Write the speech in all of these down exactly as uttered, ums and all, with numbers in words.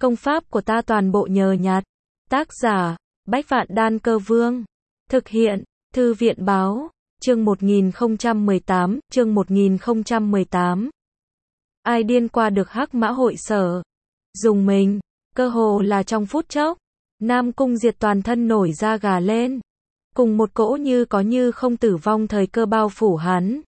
Công pháp của ta toàn bộ nhờ nhặt. Tác giả, Bách Vạn Đan Cơ Vương. Thực hiện, Thư viện Báo. Chương một nghìn không trăm mười tám, chương một nghìn không trăm mười tám. Ai điên qua được Hắc Mã hội sở. Dùng mình, cơ hồ là trong phút chốc. Nam Cung Diệt toàn thân nổi da gà lên. Cùng một cỗ như có như không tử vong thời cơ bao phủ hắn.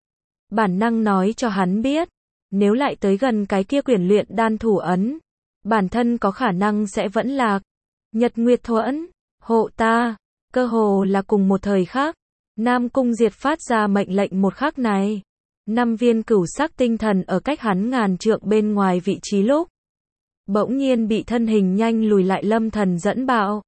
Bản năng nói cho hắn biết, nếu lại tới gần cái kia quyển luyện đan thủ ấn, bản thân có khả năng sẽ vẫn lạc. Nhật Nguyệt Thuẫn, hộ ta, cơ hồ là cùng một thời khắc. Nam Cung Diệt phát ra mệnh lệnh một khắc này. Năm viên cửu sắc tinh thần ở cách hắn ngàn trượng bên ngoài vị trí lúc. Bỗng nhiên bị thân hình nhanh lùi lại Lâm Thần dẫn bạo.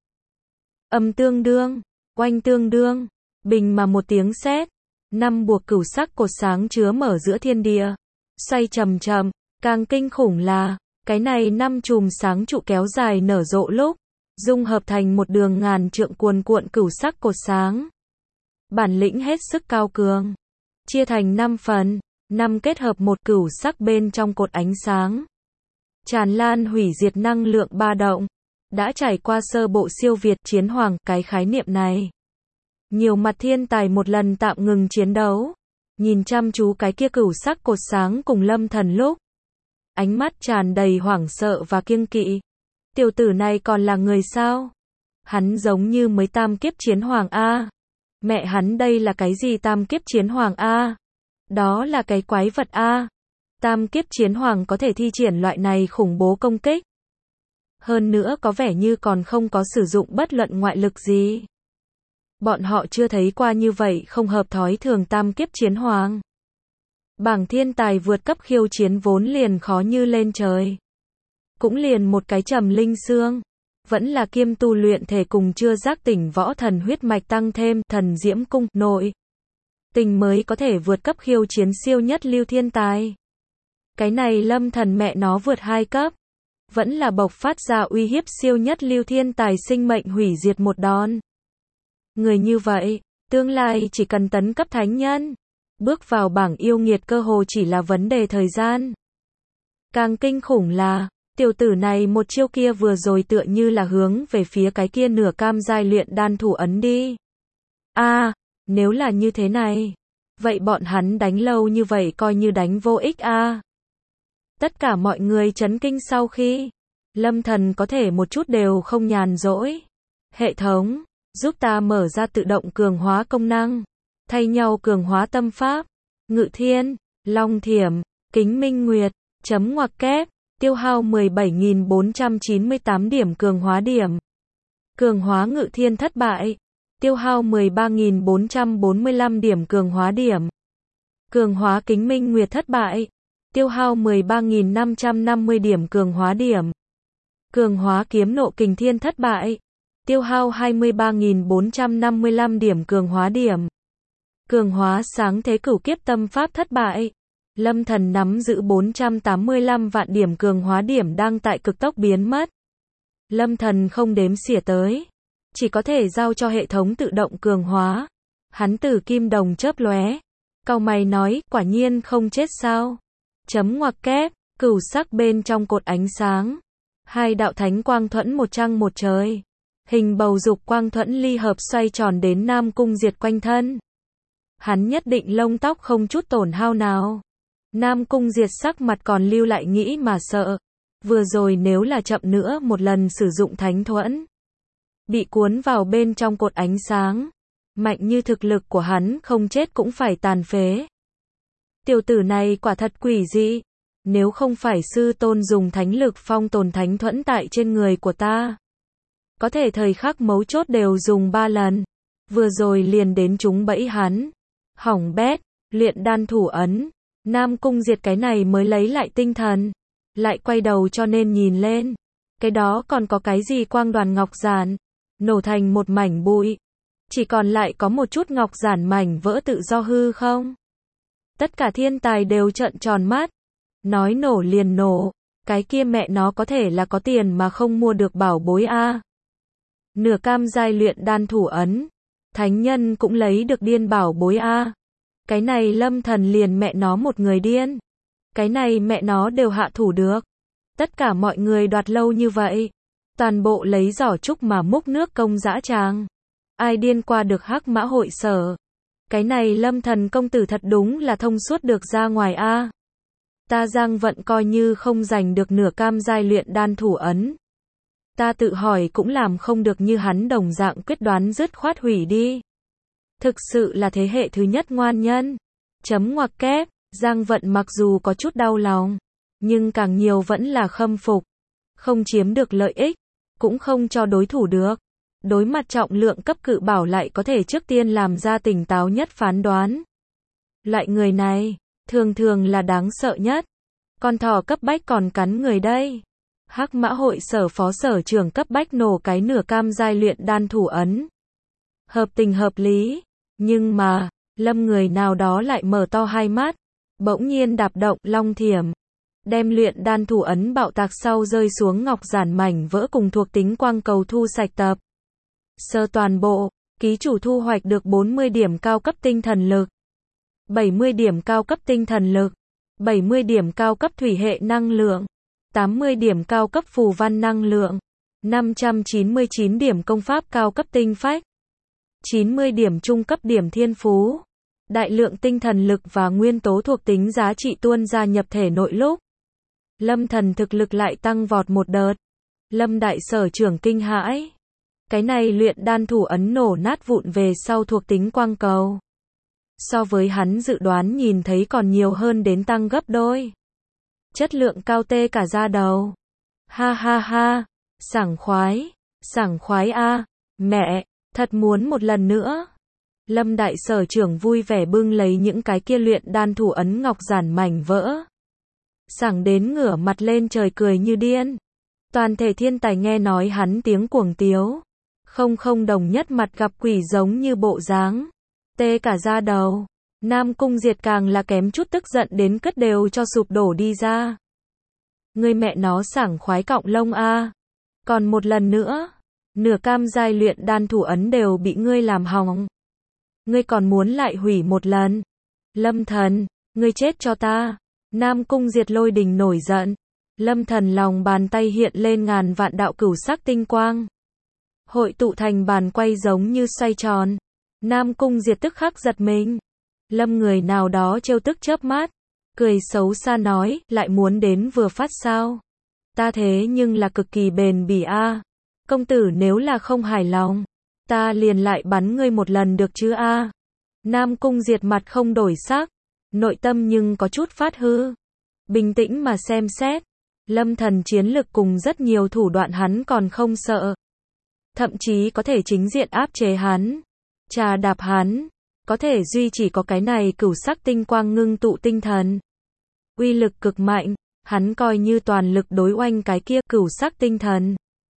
Âm tương đương, oanh tương đương, bình mà một tiếng sét. Năm buộc cửu sắc cột sáng chứa mở giữa thiên địa. Xoay chậm chậm, càng kinh khủng là, cái này năm chùm sáng trụ kéo dài nở rộ lúc. Dung hợp thành một đường ngàn trượng cuồn cuộn cửu sắc cột sáng. Bản lĩnh hết sức cao cường. Chia thành năm phần, năm kết hợp một cửu sắc bên trong cột ánh sáng. Tràn lan hủy diệt năng lượng ba động. Đã trải qua sơ bộ siêu việt chiến hoàng, cái khái niệm này. Nhiều mặt thiên tài một lần tạm ngừng chiến đấu. Nhìn chăm chú cái kia cửu sắc cột sáng cùng Lâm Thần lúc. Ánh mắt tràn đầy hoảng sợ và kiêng kỵ. Tiểu tử này còn là người sao? Hắn giống như mới tam kiếp chiến hoàng A. Mẹ hắn đây là cái gì tam kiếp chiến hoàng A? Đó là cái quái vật A. Tam kiếp chiến hoàng có thể thi triển loại này khủng bố công kích. Hơn nữa có vẻ như còn không có sử dụng bất luận ngoại lực gì. Bọn họ chưa thấy qua như vậy không hợp thói thường tam kiếp chiến hoàng. Bảng thiên tài vượt cấp khiêu chiến vốn liền khó như lên trời. Cũng liền một cái trầm linh xương. Vẫn là kiêm tu luyện thể cùng chưa giác tỉnh võ thần huyết mạch tăng thêm thần diễm cung nội. Tình mới có thể vượt cấp khiêu chiến siêu nhất lưu thiên tài. Cái này Lâm Thần mẹ nó vượt hai cấp. Vẫn là bộc phát ra uy hiếp siêu nhất lưu thiên tài sinh mệnh hủy diệt một đòn. Người như vậy, tương lai chỉ cần tấn cấp thánh nhân. Bước vào bảng yêu nghiệt cơ hồ chỉ là vấn đề thời gian. Càng kinh khủng là, tiểu tử này một chiêu kia vừa rồi tựa như là hướng về phía cái kia nửa cam giai luyện đan thủ ấn đi. A, à, nếu là như thế này, vậy bọn hắn đánh lâu như vậy coi như đánh vô ích a. À. Tất cả mọi người chấn kinh sau khi Lâm Thần có thể một chút đều không nhàn rỗi. Hệ thống, giúp ta mở ra tự động cường hóa công năng, thay nhau cường hóa tâm pháp, Ngự Thiên, Long Thiểm, Kính Minh Nguyệt, chấm ngoặc kép, tiêu hao mười bảy nghìn bốn trăm chín mươi tám điểm cường hóa điểm. Cường hóa Ngự Thiên thất bại, tiêu hao mười ba nghìn bốn trăm bốn mươi lăm điểm cường hóa điểm. Cường hóa Kính Minh Nguyệt thất bại, tiêu hao mười ba nghìn năm trăm năm mươi điểm cường hóa điểm. Cường hóa Kiếm Nộ Kình Thiên thất bại, tiêu hao hai mươi ba nghìn bốn trăm năm mươi lăm điểm cường hóa điểm. Cường hóa Sáng Thế Cửu Kiếp Tâm Pháp thất bại. Lâm Thần nắm giữ bốn trăm tám mươi lăm vạn điểm cường hóa điểm đang tại cực tốc biến mất. Lâm Thần không đếm xỉa tới, chỉ có thể giao cho hệ thống tự động cường hóa. Hắn tử kim đồng chớp lóe, cau mày nói, quả nhiên không chết sao? Chấm ngoặc kép, cửu sắc bên trong cột ánh sáng, hai đạo thánh quang thuẫn một trăng một trời. Hình bầu dục quang thuẫn ly hợp xoay tròn đến Nam Cung Diệt quanh thân. Hắn nhất định lông tóc không chút tổn hao nào. Nam Cung Diệt sắc mặt còn lưu lại nghĩ mà sợ. Vừa rồi nếu là chậm nữa một lần sử dụng thánh thuẫn, bị cuốn vào bên trong cột ánh sáng, mạnh như thực lực của hắn không chết cũng phải tàn phế. Tiểu tử này quả thật quỷ dị. Nếu không phải sư tôn dùng thánh lực phong tồn thánh thuẫn tại trên người của ta, có thể thời khắc mấu chốt đều dùng ba lần. Vừa rồi liền đến chúng bẫy hắn. Hỏng bét, luyện đan thủ ấn. Nam Cung Diệt cái này mới lấy lại tinh thần. Lại quay đầu cho nên nhìn lên. Cái đó còn có cái gì quang đoàn ngọc giản. Nổ thành một mảnh bụi. Chỉ còn lại có một chút ngọc giản mảnh vỡ tự do hư không. Tất cả thiên tài đều trợn tròn mắt. Nói nổ liền nổ. Cái kia mẹ nó có thể là có tiền mà không mua được bảo bối a. Nửa cam giai luyện đan thủ ấn. Thánh nhân cũng lấy được điên bảo bối a. Cái này Lâm Thần liền mẹ nó một người điên. Cái này mẹ nó đều hạ thủ được. Tất cả mọi người đoạt lâu như vậy. Toàn bộ lấy giỏ trúc mà múc nước công dã tràng. Ai điên qua được Hắc Mã Hội Sở. Cái này Lâm Thần công tử thật đúng là thông suốt được ra ngoài a. Ta Giang Vận coi như không giành được nửa cam giai luyện đan thủ ấn. Ta tự hỏi cũng làm không được như hắn đồng dạng quyết đoán dứt khoát hủy đi. Thực sự là thế hệ thứ nhất ngoan nhân. Chấm ngoặc kép, Giang Vận mặc dù có chút đau lòng, nhưng càng nhiều vẫn là khâm phục. Không chiếm được lợi ích, cũng không cho đối thủ được. Đối mặt trọng lượng cấp cự bảo lại có thể trước tiên làm ra tỉnh táo nhất phán đoán. Loại người này, thường thường là đáng sợ nhất. Con thỏ cấp bách còn cắn người đây. Hắc Mã Hội Sở phó sở trưởng cấp bách nổ cái nửa cam giai luyện đan thủ ấn. Hợp tình hợp lý. Nhưng mà, Lâm người nào đó lại mở to hai mắt. Bỗng nhiên đạp động long thiểm. Đem luyện đan thủ ấn bạo tạc sau rơi xuống ngọc giản mảnh vỡ cùng thuộc tính quang cầu thu sạch tập. Sơ toàn bộ, ký chủ thu hoạch được bốn mươi điểm cao cấp tinh thần lực. bảy mươi điểm cao cấp tinh thần lực. bảy mươi điểm cao cấp thủy hệ năng lượng. tám mươi điểm cao cấp phù văn năng lượng. năm trăm chín mươi chín điểm công pháp cao cấp tinh phách. chín mươi điểm trung cấp điểm thiên phú. Đại lượng tinh thần lực và nguyên tố thuộc tính giá trị tuôn ra nhập thể nội lúc. Lâm Thần thực lực lại tăng vọt một đợt. Lâm đại sở trưởng kinh hãi. Cái này luyện đan thủ ấn nổ nát vụn về sau thuộc tính quang cầu. So với hắn dự đoán nhìn thấy còn nhiều hơn đến tăng gấp đôi. Chất lượng cao tê cả da đầu. Ha ha ha, sảng khoái, sảng khoái a, mẹ, thật muốn một lần nữa. Lâm đại sở trưởng vui vẻ bưng lấy những cái kia luyện đan thủ ấn ngọc giản mảnh vỡ. Sảng đến ngửa mặt lên trời cười như điên. Toàn thể thiên tài nghe nói hắn tiếng cuồng tiếu. Không không đồng nhất mặt gặp quỷ giống như bộ dáng. Tê cả da đầu. Nam Cung Diệt càng là kém chút tức giận đến cất đều cho sụp đổ đi ra. Ngươi mẹ nó sảng khoái cọng lông a. Còn một lần nữa. Nửa cam giai luyện đan thủ ấn đều bị ngươi làm hỏng. Ngươi còn muốn lại hủy một lần. Lâm Thần, ngươi chết cho ta. Nam Cung Diệt lôi đình nổi giận. Lâm Thần lòng bàn tay hiện lên ngàn vạn đạo cửu sắc tinh quang. Hội tụ thành bàn quay giống như xoay tròn. Nam Cung Diệt tức khắc giật mình. Lâm người nào đó trêu tức chớp mắt. Cười xấu xa nói, lại muốn đến vừa phát sao. Ta thế nhưng là cực kỳ bền bỉ a. Công tử nếu là không hài lòng, ta liền lại bắn ngươi một lần được chứ a. Nam Cung Diệt mặt không đổi sắc. Nội tâm nhưng có chút phát hư. Bình tĩnh mà xem xét. Lâm Thần chiến lực cùng rất nhiều thủ đoạn hắn còn không sợ. Thậm chí có thể chính diện áp chế hắn. Trà đạp hắn. Có thể duy chỉ có cái này cửu sắc tinh quang ngưng tụ tinh thần. Uy lực cực mạnh. Hắn coi như toàn lực đối oanh cái kia cửu sắc tinh thần.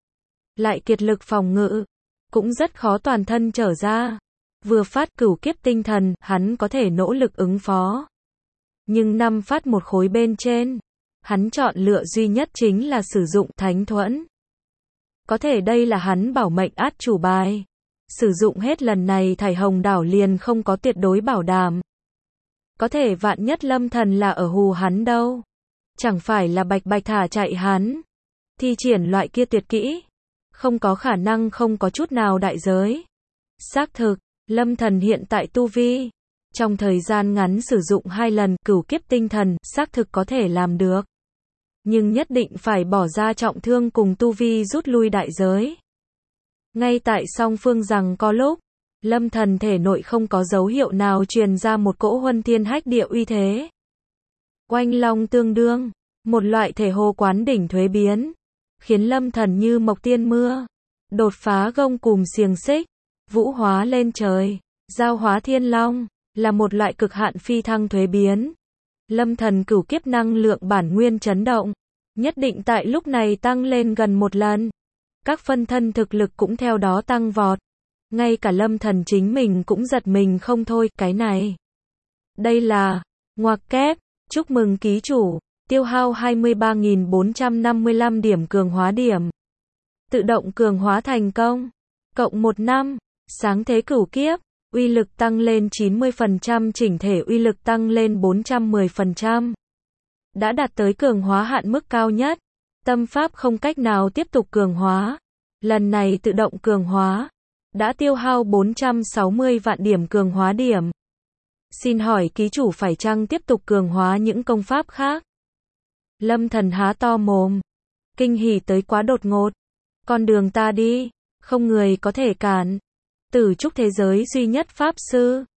Lại kiệt lực phòng ngự. Cũng rất khó toàn thân trở ra. Vừa phát cửu kiếp tinh thần, hắn có thể nỗ lực ứng phó. Nhưng năm phát một khối bên trên, hắn chọn lựa duy nhất chính là sử dụng thánh thuẫn. Có thể đây là hắn bảo mệnh át chủ bài. Sử dụng hết lần này thải hồng đảo liền không có tuyệt đối bảo đảm. Có thể vạn nhất Lâm Thần là ở hù hắn đâu. Chẳng phải là bạch bạch thả chạy hắn. Thi triển loại kia tuyệt kỹ. Không có khả năng không có chút nào đại giới. Xác thực, Lâm Thần hiện tại tu vi. Trong thời gian ngắn sử dụng hai lần cửu kiếp tinh thần, xác thực có thể làm được. Nhưng nhất định phải bỏ ra trọng thương cùng tu vi rút lui đại giới. Ngay tại song phương rằng có lúc, Lâm Thần thể nội không có dấu hiệu nào truyền ra một cỗ huân thiên hách địa uy thế. Oanh long tương đương, một loại thể hồ quán đỉnh thuế biến, khiến Lâm Thần như mộc tiên mưa, đột phá gông cùm xiềng xích, vũ hóa lên trời, giao hóa thiên long, là một loại cực hạn phi thăng thuế biến. Lâm Thần cửu kiếp năng lượng bản nguyên chấn động, nhất định tại lúc này tăng lên gần một lần. Các phân thân thực lực cũng theo đó tăng vọt. Ngay cả Lâm Thần chính mình cũng giật mình không thôi, cái này. Đây là, ngoặc kép, chúc mừng ký chủ, tiêu hao hai mươi ba nghìn bốn trăm năm mươi lăm điểm cường hóa điểm. Tự động cường hóa thành công. Cộng một năm, sáng thế cửu kiếp, uy lực tăng lên chín mươi phần trăm, chỉnh thể uy lực tăng lên bốn trăm mười phần trăm. Đã đạt tới cường hóa hạn mức cao nhất. Tâm pháp không cách nào tiếp tục cường hóa. Lần này tự động cường hóa. Đã tiêu hao bốn trăm sáu mươi vạn điểm cường hóa điểm. Xin hỏi ký chủ phải chăng tiếp tục cường hóa những công pháp khác? Lâm Thần há to mồm. Kinh hỉ tới quá đột ngột. Con đường ta đi, không người có thể cản. Tử trúc thế giới duy nhất pháp sư.